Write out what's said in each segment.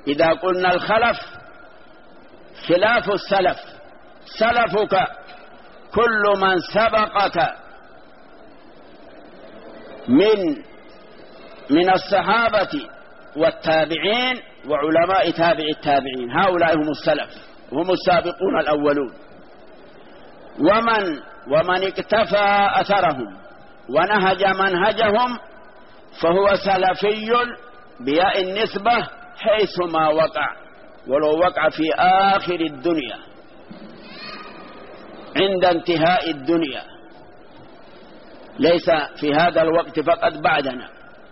إذا قلنا الخلف خلاف السلف، سلفك كل من سبقك من الصحابة والتابعين وعلماء تابع التابعين، هؤلاء هم السلف، هم السابقون الأولون. ومن اكتفى أثرهم ونهج منهجهم فهو سلفي بياء النسبة حيثما وقع، ولو وقع في آخر الدنيا عند انتهاء الدنيا، ليس في هذا الوقت فقط بعدنا،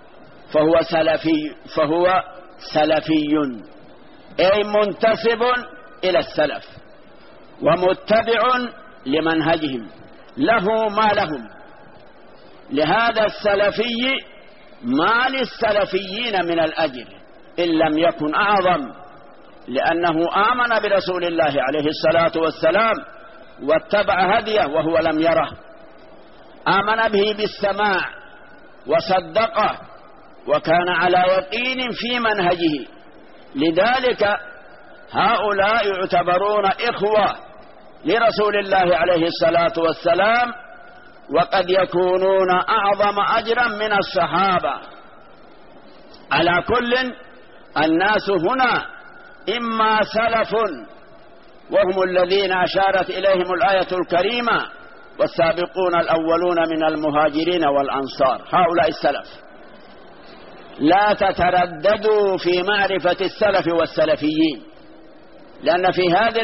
فهو سلفي أي منتسب إلى السلف ومتبع لمنهجهم، له ما لهم. لهذا السلفي ما للسلفيين من الأجر إن لم يكن أعظم، لأنه آمن برسول الله عليه الصلاة والسلام واتبع هديه وهو لم يره، آمن به بالسماع وصدقه وكان على يقين في منهجه. لذلك هؤلاء يعتبرون إخوة لرسول الله عليه الصلاة والسلام، وقد يكونون أعظم أجرا من الصحابة. على كل الناس هنا إما سلف وهم الذين أشارت إليهم الآية الكريمة والسابقون الأولون من المهاجرين والأنصار، هؤلاء السلف. لا تترددوا في معرفة السلف والسلفيين، لأن في هذه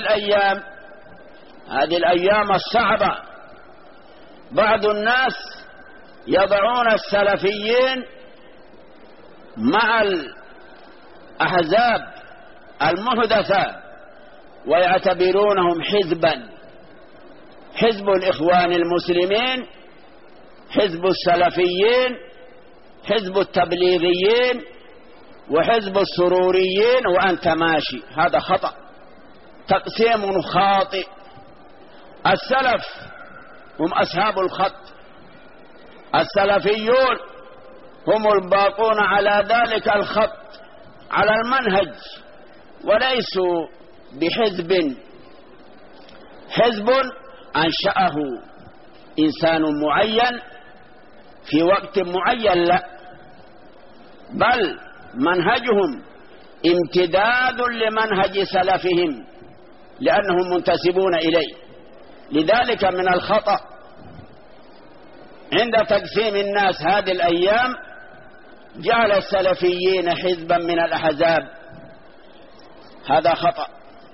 الأيام الصعبة بعض الناس يضعون السلفيين مع الأحزاب المحدثة ويعتبرونهم حزبا، حزب الإخوان المسلمين، حزب السلفيين، حزب التبليغيين، وحزب السروريين، وأنت ماشي. هذا خطأ، تقسيم خاطئ. السلف هم أصحاب الخط، السلفيون هم الباقون على ذلك الخط على المنهج، وليسوا بحزب، حزب أنشأه إنسان معين في وقت معين، لا، بل منهجهم امتداد لمنهج سلفهم لأنهم منتسبون إليه. لذلك من الخطأ عند تقسيم الناس هذه الأيام جعل السلفيين حزبا من الأحزاب، هذا خطأ.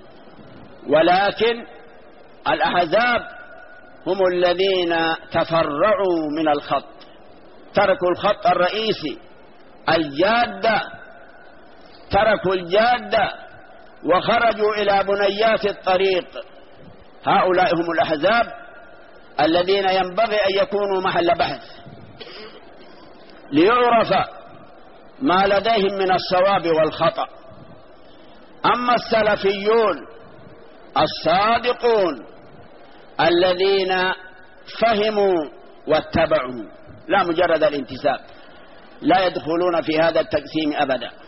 ولكن الأحزاب هم الذين تفرعوا من الخط، تركوا الخط الرئيسي الجادة، تركوا الجادة وخرجوا إلى بنيات الطريق. هؤلاء هم الأحزاب الذين ينبغي أن يكونوا محل بحث ليعرف ما لديهم من الصواب والخطأ. أما السلفيون الصادقون الذين فهموا واتبعوا لا مجرد الانتساب لا يدخلون في هذا التقسيم أبدا.